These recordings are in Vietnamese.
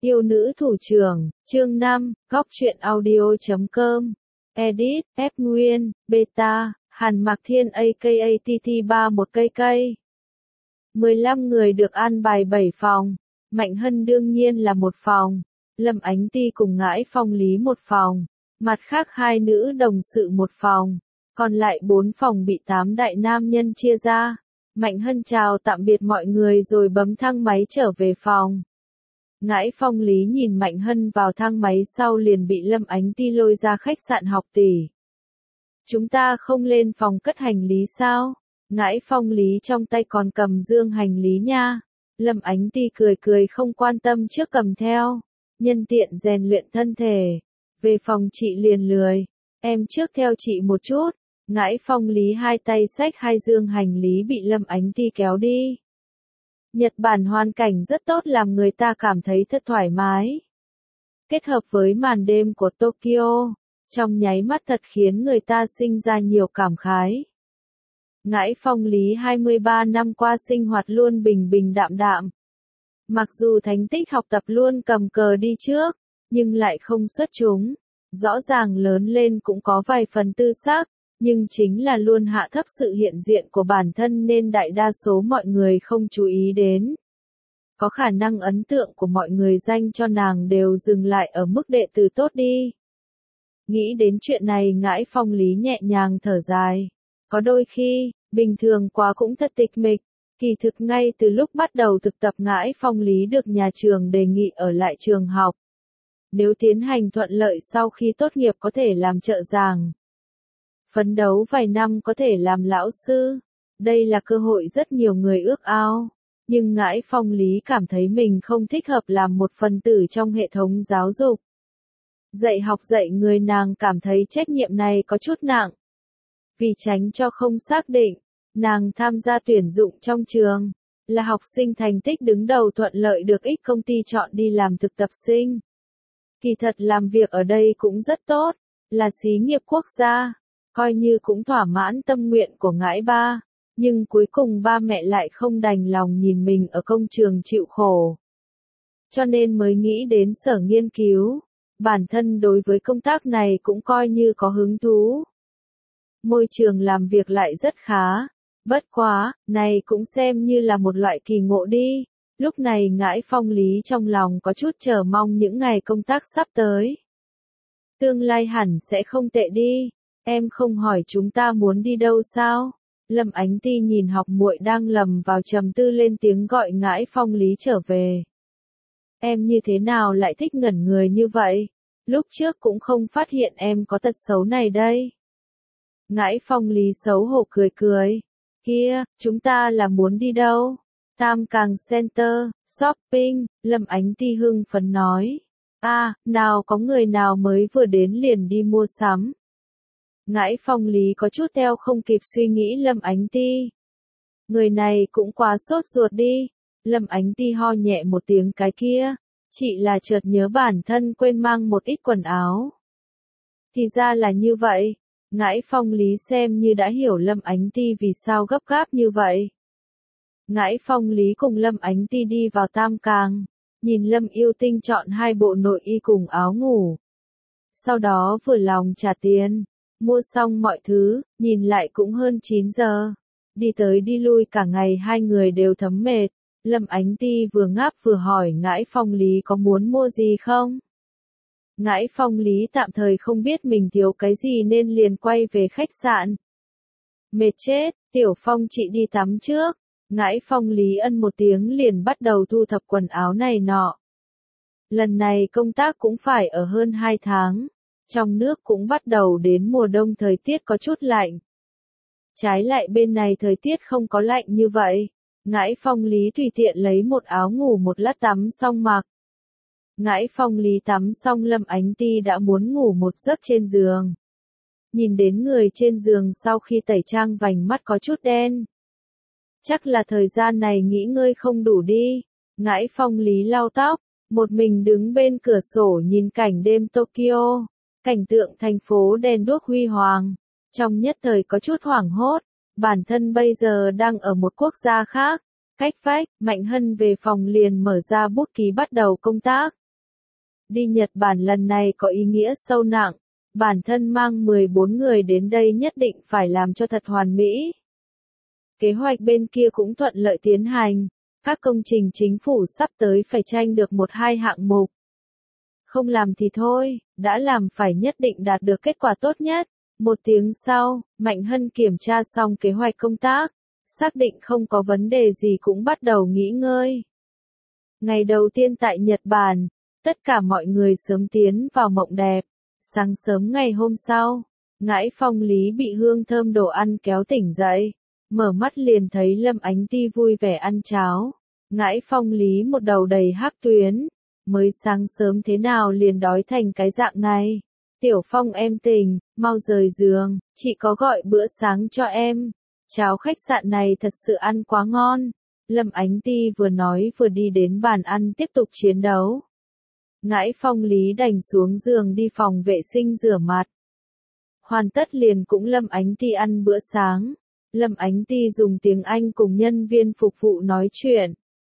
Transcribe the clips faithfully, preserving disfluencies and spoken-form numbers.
Yêu nữ thủ trưởng, chương năm, góc truyện audio.com. Edit, F Nguyên, Beta, Hàn Mạc Thiên aka tê tê ba một cây cây. mười lăm người được an bài bảy phòng. Mạnh Hân đương nhiên là một phòng. Lâm Ánh Ti cùng Ngãi Phong Lý một phòng. Mặt khác hai nữ đồng sự một phòng. Còn lại bốn phòng bị tám đại nam nhân chia ra. Mạnh Hân chào tạm biệt mọi người rồi bấm thang máy trở về phòng. Ngãi Phong Lý nhìn Mạnh Hân vào thang máy sau liền bị Lâm Ánh Ti lôi ra khách sạn học tỷ. Chúng ta không lên phòng cất hành lý sao? Ngãi Phong Lý trong tay còn cầm dương hành lý nha. Lâm Ánh Ti cười cười không quan tâm trước cầm theo. Nhân tiện rèn luyện thân thể. Về phòng chị liền lười. Em trước theo chị một chút. Ngãi Phong Lý hai tay xách hai dương hành lý bị Lâm Ánh Ti kéo đi. Nhật Bản hoàn cảnh rất tốt làm người ta cảm thấy thật thoải mái. Kết hợp với màn đêm của Tokyo, trong nháy mắt thật khiến người ta sinh ra nhiều cảm khái. Ngãi Phong Lý hai mươi ba năm qua sinh hoạt luôn bình bình đạm đạm. Mặc dù thành tích học tập luôn cầm cờ đi trước, nhưng lại không xuất chúng. Rõ ràng lớn lên cũng có vài phần tư sắc, nhưng chính là luôn hạ thấp sự hiện diện của bản thân nên đại đa số mọi người không chú ý đến. Có khả năng ấn tượng của mọi người dành cho nàng đều dừng lại ở mức đệ tử tốt đi. Nghĩ đến chuyện này Ngãi Phong Lý nhẹ nhàng thở dài. Có đôi khi, bình thường quá cũng thật tịch mịch. Kỳ thực ngay từ lúc bắt đầu thực tập Ngãi Phong Lý được nhà trường đề nghị ở lại trường học. Nếu tiến hành thuận lợi sau khi tốt nghiệp có thể làm trợ giảng. Phấn đấu vài năm có thể làm lão sư. Đây là cơ hội rất nhiều người ước ao. Nhưng Ngãi Phong Lý cảm thấy mình không thích hợp làm một phần tử trong hệ thống giáo dục. Dạy học dạy người nàng cảm thấy trách nhiệm này có chút nặng. Vì tránh cho không xác định, nàng tham gia tuyển dụng trong trường. Là học sinh thành tích đứng đầu thuận lợi được ít công ty chọn đi làm thực tập sinh. Kỳ thật làm việc ở đây cũng rất tốt. Là xí nghiệp quốc gia. Coi như cũng thỏa mãn tâm nguyện của Ngãi ba, nhưng cuối cùng ba mẹ lại không đành lòng nhìn mình ở công trường chịu khổ. Cho nên mới nghĩ đến sở nghiên cứu, bản thân đối với công tác này cũng coi như có hứng thú. Môi trường làm việc lại rất khá, bất quá, này cũng xem như là một loại kỳ ngộ đi. Lúc này Ngãi Phong Lý trong lòng có chút chờ mong những ngày công tác sắp tới. Tương lai hẳn sẽ không tệ đi. Em không hỏi chúng ta muốn đi đâu sao? Lâm Ánh Ti nhìn học muội đang lầm vào trầm tư lên tiếng gọi Ngãi Phong Lý trở về. Em như thế nào lại thích ngẩn người như vậy? Lúc trước cũng không phát hiện em có tật xấu này đây. Ngãi Phong Lý xấu hổ cười cười. Kia, chúng ta là muốn đi đâu? Tam Càng Center, shopping, Lâm Ánh Ti hưng phấn nói. À, nào có người nào mới vừa đến liền đi mua sắm. Ngãi Phong Lý có chút theo không kịp suy nghĩ Lâm Ánh Ti. Người này cũng quá sốt ruột đi. Lâm Ánh Ti ho nhẹ một tiếng cái kia. Chị là chợt nhớ bản thân quên mang một ít quần áo. Thì ra là như vậy. Ngãi Phong Lý xem như đã hiểu Lâm Ánh Ti vì sao gấp gáp như vậy. Ngãi Phong Lý cùng Lâm Ánh Ti đi vào Tam Càng. Nhìn Lâm Yêu Tinh chọn hai bộ nội y cùng áo ngủ. Sau đó vừa lòng trả tiền. Mua xong mọi thứ, nhìn lại cũng hơn chín giờ. Đi tới đi lui cả ngày hai người đều thấm mệt. Lâm Ánh Ti vừa ngáp vừa hỏi Ngãi Phong Lý có muốn mua gì không? Ngãi Phong Lý tạm thời không biết mình thiếu cái gì nên liền quay về khách sạn. Mệt chết, Tiểu Phong chị đi tắm trước. Ngãi Phong Lý ân một tiếng liền bắt đầu thu thập quần áo này nọ. Lần này công tác cũng phải ở hơn hai tháng. Trong nước cũng bắt đầu đến mùa đông thời tiết có chút lạnh. Trái lại bên này thời tiết không có lạnh như vậy. Ngãi Phong Lý tùy tiện lấy một áo ngủ một lát tắm xong mặc. Ngãi Phong Lý tắm xong Lâm Ánh Ti đã muốn ngủ một giấc trên giường. Nhìn đến người trên giường sau khi tẩy trang vành mắt có chút đen. Chắc là thời gian này nghỉ ngơi không đủ đi. Ngãi Phong Lý lau tóc, một mình đứng bên cửa sổ nhìn cảnh đêm Tokyo. Cảnh tượng thành phố đèn đuốc huy hoàng, trong nhất thời có chút hoảng hốt, bản thân bây giờ đang ở một quốc gia khác, cách vách, Mạnh Hân về phòng liền mở ra bút ký bắt đầu công tác, Đi Nhật Bản lần này có ý nghĩa sâu nặng, bản thân mang mười bốn người đến đây nhất định phải làm cho thật hoàn mỹ. Kế hoạch bên kia cũng thuận lợi tiến hành, các công trình chính phủ sắp tới phải tranh được một hai hạng mục. Không làm thì thôi, đã làm phải nhất định đạt được kết quả tốt nhất. Một tiếng sau, Mạnh Hân kiểm tra xong kế hoạch công tác, xác định không có vấn đề gì cũng bắt đầu nghỉ ngơi. Ngày đầu tiên tại Nhật Bản, tất cả mọi người sớm tiến vào mộng đẹp. Sáng sớm ngày hôm sau, Ngãi Phong Lý bị hương thơm đồ ăn kéo tỉnh dậy, mở mắt liền thấy Lâm Ánh Ti vui vẻ ăn cháo. Ngãi Phong Lý một đầu đầy hắc tuyến, mới sáng sớm thế nào liền đói thành cái dạng này. Tiểu Phong em tỉnh, mau rời giường, chị có gọi bữa sáng cho em. Cháo khách sạn này thật sự ăn quá ngon. Lâm Ánh Ti vừa nói vừa đi đến bàn ăn tiếp tục chiến đấu. Ngãi Phong Lý đành xuống giường đi phòng vệ sinh rửa mặt. Hoàn tất liền cũng Lâm Ánh Ti ăn bữa sáng. Lâm Ánh Ti dùng tiếng Anh cùng nhân viên phục vụ nói chuyện.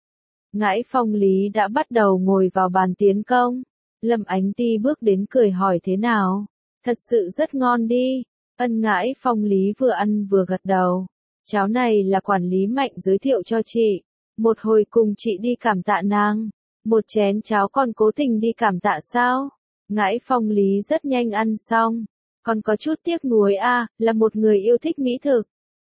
Ngãi Phong Lý đã bắt đầu ngồi vào bàn tiến công. Lâm Ánh Ti bước đến cười hỏi thế nào. Thật sự rất ngon đi. Ân Ngãi Phong Lý vừa ăn vừa gật đầu. Cháo này là quản lý Mạnh giới thiệu cho chị. Một hồi cùng chị đi cảm tạ nàng. Một chén cháo còn cố tình đi cảm tạ sao? Ngãi Phong Lý rất nhanh ăn xong. Còn có chút tiếc nuối a, là một người yêu thích mỹ thực.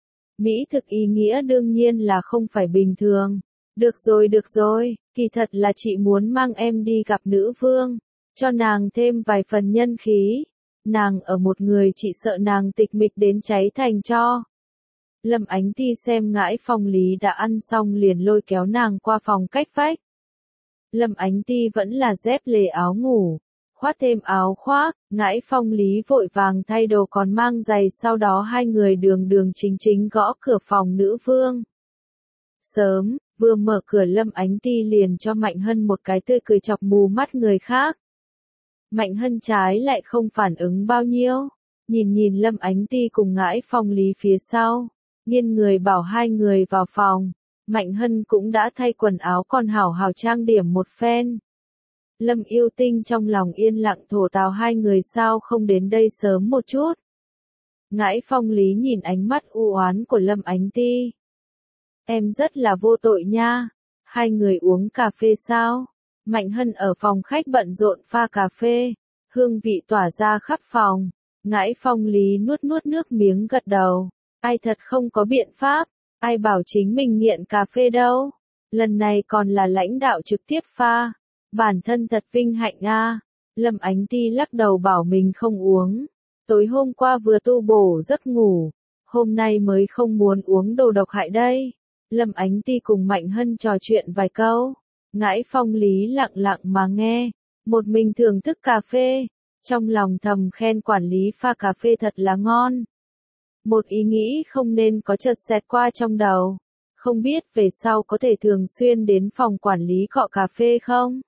Mỹ thực ý nghĩa đương nhiên là không phải bình thường. Được rồi được rồi, kỳ thật là chị muốn mang em đi gặp nữ vương. Cho nàng thêm vài phần nhân khí. Nàng ở một người chị sợ nàng tịch mịch đến cháy thành tro. Lâm Ánh Ti xem Ngãi Phong Lý đã ăn xong liền lôi kéo nàng qua phòng cách vách. Lâm Ánh Ti vẫn là dép lề áo ngủ, khoác thêm áo khoác, Ngãi Phong Lý vội vàng thay đồ còn mang giày, sau đó hai người đường đường chính chính gõ cửa phòng nữ vương. Sớm, vừa mở cửa Lâm Ánh Ti liền cho Mạnh Hân một cái tươi cười chọc mù mắt người khác. Mạnh Hân trái lại không phản ứng bao nhiêu, nhìn nhìn Lâm Ánh Ti cùng Ngãi Phong Lý phía sau, nghiêng người bảo hai người vào phòng. Mạnh Hân cũng đã thay quần áo còn hảo hảo trang điểm một phen. Lâm Yêu Tinh trong lòng yên lặng thổ tào hai người sao không đến đây sớm một chút. Ngãi Phong Lý nhìn ánh mắt u oán của Lâm Ánh Ti. Em rất là vô tội nha. Hai người uống cà phê sao? Mạnh Hân ở phòng khách bận rộn pha cà phê. Hương vị tỏa ra khắp phòng. Ngãi Phong Lý nuốt nuốt nước miếng gật đầu. Ai thật không có biện pháp. Ai bảo chính mình nghiện cà phê đâu. Lần này còn là lãnh đạo trực tiếp pha. Bản thân thật vinh hạnh a. Lâm Ánh Ti lắc đầu bảo mình không uống. Tối hôm qua vừa tu bổ giấc ngủ. Hôm nay mới không muốn uống đồ độc hại đây. Lâm Ánh Ti cùng Mạnh Hân trò chuyện vài câu. Ngãi Phong Lý lặng lặng mà nghe. Một mình thưởng thức cà phê. Trong lòng thầm khen quản lý pha cà phê thật là ngon. Một ý nghĩ không nên có chợt xẹt qua trong đầu. Không biết về sau có thể thường xuyên đến phòng quản lý cọ cà phê không?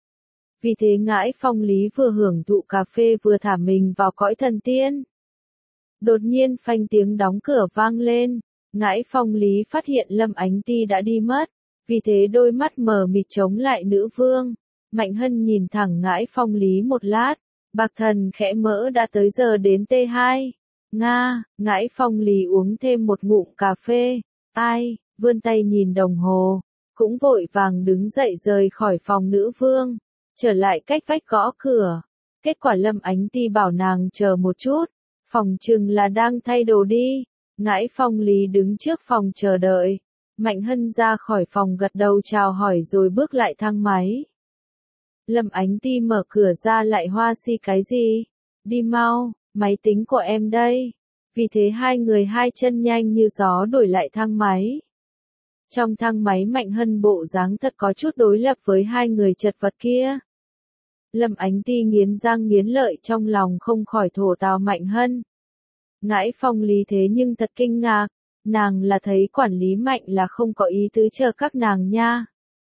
Vì thế Ngãi Phong Lý vừa hưởng thụ cà phê vừa thả mình vào cõi thần tiên. Đột nhiên phanh tiếng đóng cửa vang lên. Ngãi Phong Lý phát hiện Lâm Ánh Ti đã đi mất. Vì thế đôi mắt mờ mịt chống lại nữ vương. Mạnh Hân nhìn thẳng Ngãi Phong Lý một lát. Bạc thần khẽ mỡ đã tới giờ đến T hai. Nga, Ngãi Phong Lý uống thêm một ngụm cà phê. Ai, vươn tay nhìn đồng hồ. Cũng vội vàng đứng dậy rời khỏi phòng nữ vương. Trở lại cách vách gõ cửa. Kết quả Lâm Ánh Ti bảo nàng chờ một chút. Phòng chừng là đang thay đồ đi. Ngãi Phong Lý đứng trước phòng chờ đợi. Mạnh Hân ra khỏi phòng gật đầu chào hỏi rồi bước lại thang máy. Lâm Ánh Ti mở cửa ra lại hoa si cái gì? Đi mau, máy tính của em đây. Vì thế hai người hai chân nhanh như gió đuổi lại thang máy. Trong thang máy Mạnh Hân bộ dáng thật có chút đối lập với hai người chật vật kia. Lâm Ánh Ti nghiến răng nghiến lợi trong lòng không khỏi thổ tào Mạnh Hân. Ngãi Phong Lý thế nhưng thật kinh ngạc, nàng là thấy quản lý Mạnh là không có ý tứ chờ các nàng nha.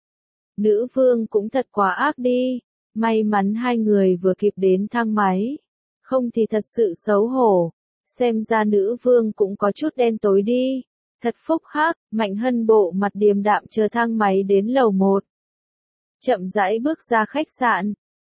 Nữ vương cũng thật quá ác đi, may mắn hai người vừa kịp đến thang máy, không thì thật sự xấu hổ, xem ra nữ vương cũng có chút đen tối đi. Thật phúc hắc, Mạnh Hân bộ mặt điềm đạm chờ thang máy đến lầu một. Chậm rãi bước ra khách sạn,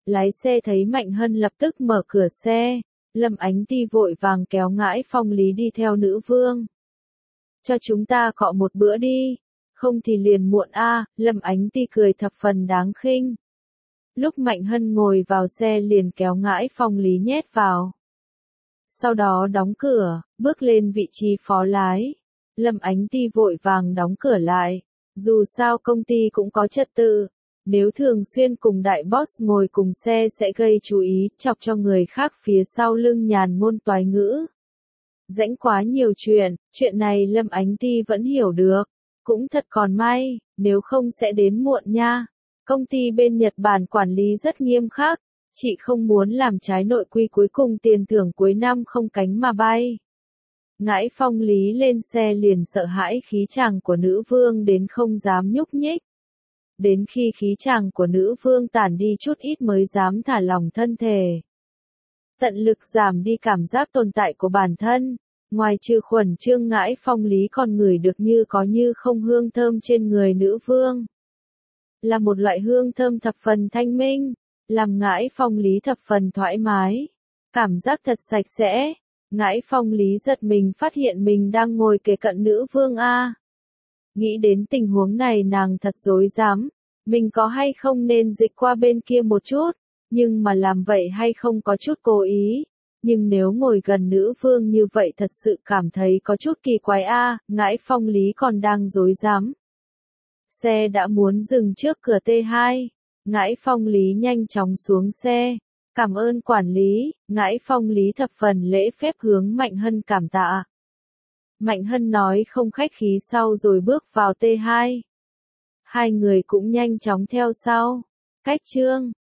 Lái xe thấy Mạnh Hân lập tức mở cửa xe, Lâm Ánh Ti vội vàng kéo Ngãi Phong Lý đi theo nữ vương. Cho chúng ta cọ một bữa đi, không thì liền muộn a. Lâm Ánh Ti cười thập phần đáng khinh. Lúc Mạnh Hân ngồi vào xe liền kéo Ngãi Phong Lý nhét vào. Sau đó đóng cửa, bước lên vị trí phó lái. Lâm Ánh Ti vội vàng đóng cửa lại. Dù sao công ty cũng có trật tự. Nếu thường xuyên cùng đại boss ngồi cùng xe sẽ gây chú ý, chọc cho người khác phía sau lưng nhàn ngôn toái ngữ. Rãnh quá nhiều chuyện, chuyện này Lâm Ánh Ti vẫn hiểu được. Cũng thật còn may, nếu không sẽ đến muộn nha. Công ty bên Nhật Bản quản lý rất nghiêm khắc, chị không muốn làm trái nội quy cuối cùng tiền thưởng cuối năm không cánh mà bay. Ngãi Phong Lý lên xe liền sợ hãi khí chàng của nữ vương đến không dám nhúc nhích. Đến khi khí chàng của nữ vương tản đi chút ít mới dám thả lỏng thân thể. Tận lực giảm đi cảm giác tồn tại của bản thân. Ngoài trừ khuẩn trương Ngãi Phong Lý còn ngửi được như có như không hương thơm trên người nữ vương. Là một loại hương thơm thập phần thanh minh, làm Ngãi Phong Lý thập phần thoải mái. Cảm giác thật sạch sẽ. Ngãi Phong Lý giật mình phát hiện mình đang ngồi kề cận nữ vương a. Nghĩ đến tình huống này nàng thật rối rắm, mình có hay không nên dịch qua bên kia một chút, nhưng mà làm vậy hay không có chút cố ý. Nhưng nếu ngồi gần nữ vương như vậy thật sự cảm thấy có chút kỳ quái a. Ngãi Phong Lý còn đang rối rắm. Xe đã muốn dừng trước cửa T hai. Ngãi Phong Lý nhanh chóng xuống xe. Cảm ơn quản lý. Ngãi Phong Lý thập phần lễ phép hướng Mạnh Hân cảm tạ. Mạnh Hân nói không khách khí sau rồi bước vào T hai. Hai người cũng nhanh chóng theo sau. Cách chương